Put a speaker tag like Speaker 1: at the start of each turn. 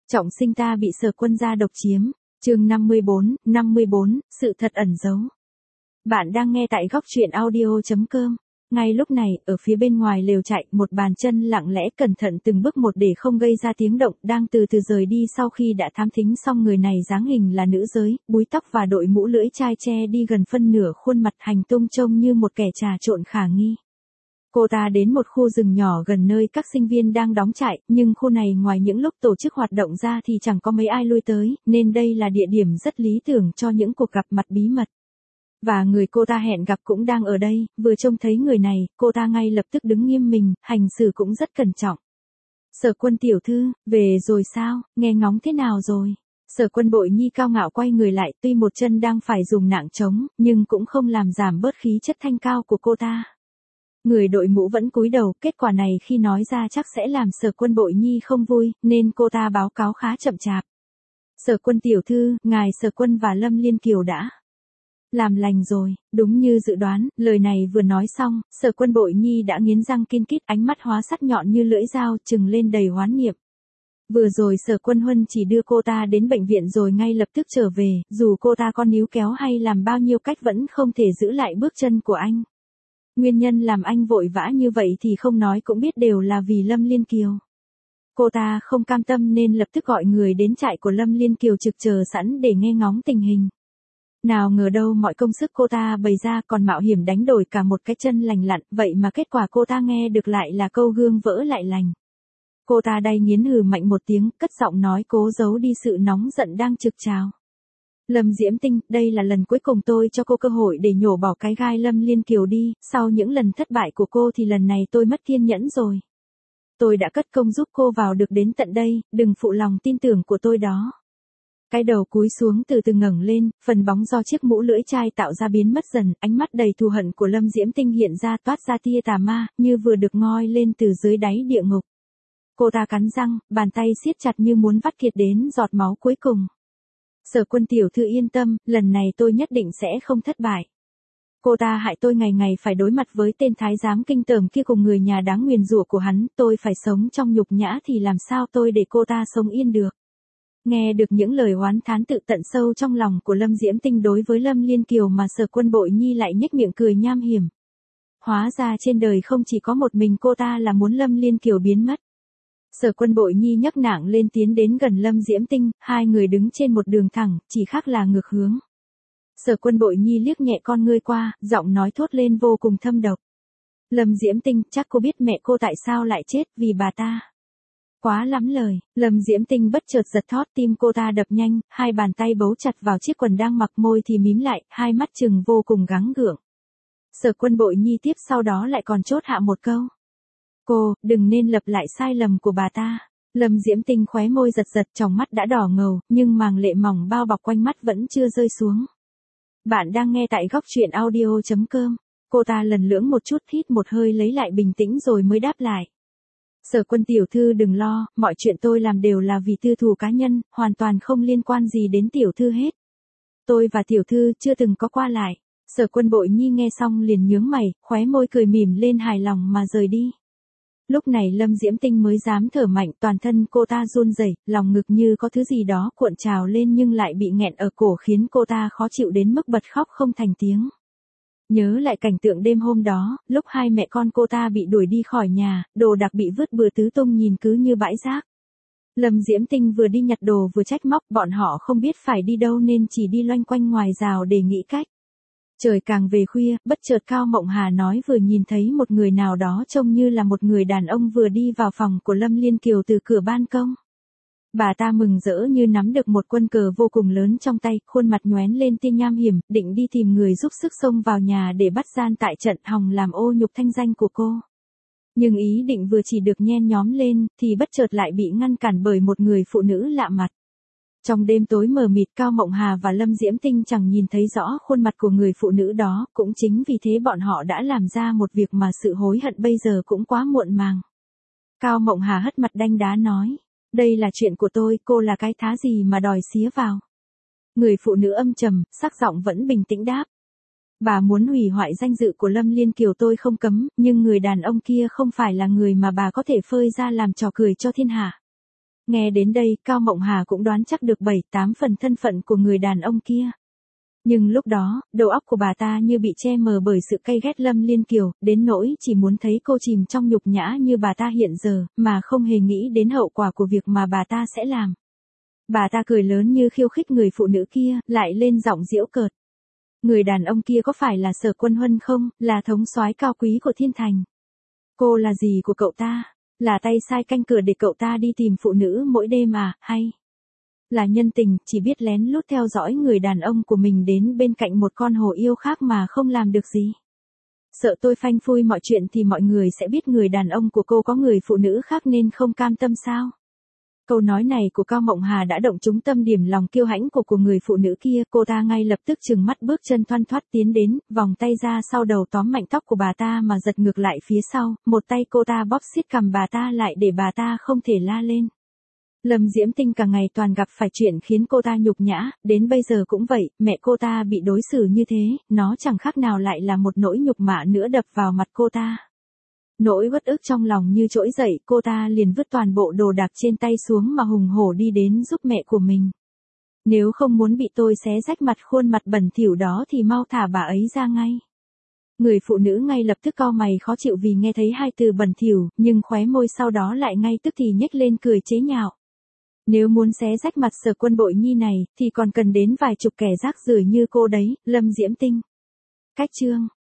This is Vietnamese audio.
Speaker 1: Trọng sinh ta bị Sở Quân gia độc chiếm. Chương 54, sự thật ẩn giấu. Bạn đang nghe tại góc truyện audio.com. Ngay lúc này, ở phía bên ngoài lều trại, một bàn chân lặng lẽ cẩn thận từng bước một để không gây ra tiếng động, đang từ từ rời đi sau khi đã thám thính xong người này dáng hình là nữ giới, búi tóc và đội mũ lưỡi chai che đi gần phân nửa khuôn mặt, hành tung trông như một kẻ trà trộn khả nghi. Cô ta đến một khu rừng nhỏ gần nơi các sinh viên đang đóng trại, nhưng khu này ngoài những lúc tổ chức hoạt động ra thì chẳng có mấy ai lui tới, nên đây là địa điểm rất lý tưởng cho những cuộc gặp mặt bí mật. Và người cô ta hẹn gặp cũng đang ở đây, vừa trông thấy người này, cô ta ngay lập tức đứng nghiêm mình, hành xử cũng rất cẩn trọng. Sở Quân tiểu thư, về rồi sao, nghe ngóng thế nào rồi? Sở Quân Bội Nhi cao ngạo quay người lại, tuy một chân đang phải dùng nạng trống, nhưng cũng không làm giảm bớt khí chất thanh cao của cô ta. Người đội mũ vẫn cúi đầu, kết quả này khi nói ra chắc sẽ làm Sở Quân Bội Nhi không vui, nên cô ta báo cáo khá chậm chạp. Sở Quân tiểu thư, ngài Sở Quân và Lâm Liên Kiều đã làm lành rồi. Đúng như dự đoán, lời này vừa nói xong, Sở Quân Bội Nhi đã nghiến răng kin kít, ánh mắt hóa sắc nhọn như lưỡi dao, trừng lên đầy oán niệm. Vừa rồi Sở Quân Huân chỉ đưa cô ta đến bệnh viện rồi ngay lập tức trở về, dù cô ta có níu kéo hay làm bao nhiêu cách vẫn không thể giữ lại bước chân của anh. Nguyên nhân làm anh vội vã như vậy thì không nói cũng biết đều là vì Lâm Liên Kiều. Cô ta không cam tâm nên lập tức gọi người đến trại của Lâm Liên Kiều trực chờ sẵn để nghe ngóng tình hình. Nào ngờ đâu mọi công sức cô ta bày ra còn mạo hiểm đánh đổi cả một cái chân lành lặn, vậy mà kết quả cô ta nghe được lại là câu gương vỡ lại lành. Cô ta đay nghiến hừ mạnh một tiếng, cất giọng nói cố giấu đi sự nóng giận đang trực trào. Lâm Diễm Tinh, đây là lần cuối cùng tôi cho cô cơ hội để nhổ bỏ cái gai Lâm Liên Kiều đi, sau những lần thất bại của cô thì lần này tôi mất kiên nhẫn rồi. Tôi đã cất công giúp cô vào được đến tận đây, đừng phụ lòng tin tưởng của tôi đó. Cái đầu cúi xuống từ từ ngẩng lên, phần bóng do chiếc mũ lưỡi chai tạo ra biến mất dần, ánh mắt đầy thù hận của Lâm Diễm Tinh hiện ra toát ra tia tà ma, như vừa được ngoi lên từ dưới đáy địa ngục. Cô ta cắn răng, bàn tay siết chặt như muốn vắt kiệt đến giọt máu cuối cùng. Sở Quân tiểu thư yên tâm, lần này tôi nhất định sẽ không thất bại. Cô ta hại tôi ngày ngày phải đối mặt với tên thái giám kinh tởm kia cùng người nhà đáng nguyền rủa của hắn, tôi phải sống trong nhục nhã thì làm sao tôi để cô ta sống yên được. Nghe được những lời oán thán tự tận sâu trong lòng của Lâm Diễm Tinh đối với Lâm Liên Kiều mà Sở Quân Bội Nhi lại nhếch miệng cười nham hiểm. Hóa ra trên đời không chỉ có một mình cô ta là muốn Lâm Liên Kiều biến mất. Sở Quân Bội Nhi nhấc nạng lên tiến đến gần Lâm Diễm Tinh, hai người đứng trên một đường thẳng, chỉ khác là ngược hướng. Sở Quân Bội Nhi liếc nhẹ con ngươi qua, giọng nói thốt lên vô cùng thâm độc. Lâm Diễm Tinh, chắc cô biết mẹ cô tại sao lại chết, vì bà ta. Quá lắm lời, Lâm Diễm Tinh bất chợt giật thót, tim cô ta đập nhanh, hai bàn tay bấu chặt vào chiếc quần đang mặc, môi thì mím lại, hai mắt trừng vô cùng gắng gượng. Sở Quân Bội Nhi tiếp sau đó lại còn chốt hạ một câu. Cô, đừng nên lặp lại sai lầm của bà ta. Lâm Diễm Tinh khóe môi giật giật, tròng mắt đã đỏ ngầu, nhưng màng lệ mỏng bao bọc quanh mắt vẫn chưa rơi xuống. Bạn đang nghe tại góc truyện audio.com. Cô ta lần lưỡng một chút, hít một hơi lấy lại bình tĩnh rồi mới đáp lại. Sở Quân tiểu thư đừng lo, mọi chuyện tôi làm đều là vì tư thù cá nhân, hoàn toàn không liên quan gì đến tiểu thư hết. Tôi và tiểu thư chưa từng có qua lại. Sở Quân Bội Nhi nghe xong liền nhướng mày, khóe môi cười mỉm lên hài lòng mà rời đi. Lúc này Lâm Diễm Tinh mới dám thở mạnh, toàn thân cô ta run rẩy, lòng ngực như có thứ gì đó cuộn trào lên nhưng lại bị nghẹn ở cổ khiến cô ta khó chịu đến mức bật khóc không thành tiếng. Nhớ lại cảnh tượng đêm hôm đó, lúc hai mẹ con cô ta bị đuổi đi khỏi nhà, đồ đạc bị vứt bừa tứ tung nhìn cứ như bãi rác. Lâm Diễm Tinh vừa đi nhặt đồ vừa trách móc, bọn họ không biết phải đi đâu nên chỉ đi loanh quanh ngoài rào để nghĩ cách. Trời càng về khuya, bất chợt Cao Mộng Hà nói vừa nhìn thấy một người nào đó trông như là một người đàn ông vừa đi vào phòng của Lâm Liên Kiều từ cửa ban công. Bà ta mừng rỡ như nắm được một quân cờ vô cùng lớn trong tay, khuôn mặt nhoén lên tia nham hiểm, định đi tìm người giúp sức xông vào nhà để bắt gian tại trận, hòng làm ô nhục thanh danh của cô. Nhưng ý định vừa chỉ được nhen nhóm lên, thì bất chợt lại bị ngăn cản bởi một người phụ nữ lạ mặt. Trong đêm tối mờ mịt, Cao Mộng Hà và Lâm Diễm Tinh chẳng nhìn thấy rõ khuôn mặt của người phụ nữ đó, cũng chính vì thế bọn họ đã làm ra một việc mà sự hối hận bây giờ cũng quá muộn màng. Cao Mộng Hà hất mặt đanh đá nói. Đây là chuyện của tôi, cô là cái thá gì mà đòi xía vào. Người phụ nữ âm trầm, sắc giọng vẫn bình tĩnh đáp. Bà muốn hủy hoại danh dự của Lâm Liên Kiều tôi không cấm, nhưng người đàn ông kia không phải là người mà bà có thể phơi ra làm trò cười cho thiên hạ. Nghe đến đây, Cao Mộng Hà cũng đoán chắc được 7-8 phần thân phận của người đàn ông kia. Nhưng lúc đó, đầu óc của bà ta như bị che mờ bởi sự cay ghét Lâm Liên Kiều, đến nỗi chỉ muốn thấy cô chìm trong nhục nhã như bà ta hiện giờ, mà không hề nghĩ đến hậu quả của việc mà bà ta sẽ làm. Bà ta cười lớn như khiêu khích người phụ nữ kia, lại lên giọng giễu cợt. Người đàn ông kia có phải là Sở Quân Huân không, là thống soái cao quý của Thiên Thành? Cô là gì của cậu ta? Là tay sai canh cửa để cậu ta đi tìm phụ nữ mỗi đêm à, hay là nhân tình, chỉ biết lén lút theo dõi người đàn ông của mình đến bên cạnh một con hồ yêu khác mà không làm được gì? Sợ tôi phanh phui mọi chuyện thì mọi người sẽ biết người đàn ông của cô có người phụ nữ khác nên không cam tâm sao? Câu nói này của Cao Mộng Hà đã động trúng tâm điểm lòng kiêu hãnh của người phụ nữ kia, cô ta ngay lập tức trừng mắt bước chân thoăn thoắt tiến đến, vòng tay ra sau đầu tóm mạnh tóc của bà ta mà giật ngược lại phía sau, một tay cô ta bóp siết cằm bà ta lại để bà ta không thể la lên. Lâm Diễm Tinh cả ngày toàn gặp phải chuyện khiến cô ta nhục nhã, đến bây giờ cũng vậy, mẹ cô ta bị đối xử như thế, nó chẳng khác nào lại là một nỗi nhục mạ nữa đập vào mặt cô ta. Nỗi uất ức trong lòng như trỗi dậy, cô ta liền vứt toàn bộ đồ đạc trên tay xuống mà hùng hổ đi đến giúp mẹ của mình. Nếu không muốn bị tôi xé rách mặt khuôn mặt bẩn thỉu đó thì mau thả bà ấy ra ngay. Người phụ nữ ngay lập tức cau mày khó chịu vì nghe thấy hai từ bẩn thỉu, nhưng khóe môi sau đó lại ngay tức thì nhếch lên cười chế nhạo. Nếu muốn xé rách mặt Sở Quân Bội Nhi này, thì còn cần đến vài chục kẻ rác rưởi như cô đấy, Lâm Diễm Tinh. Cách chương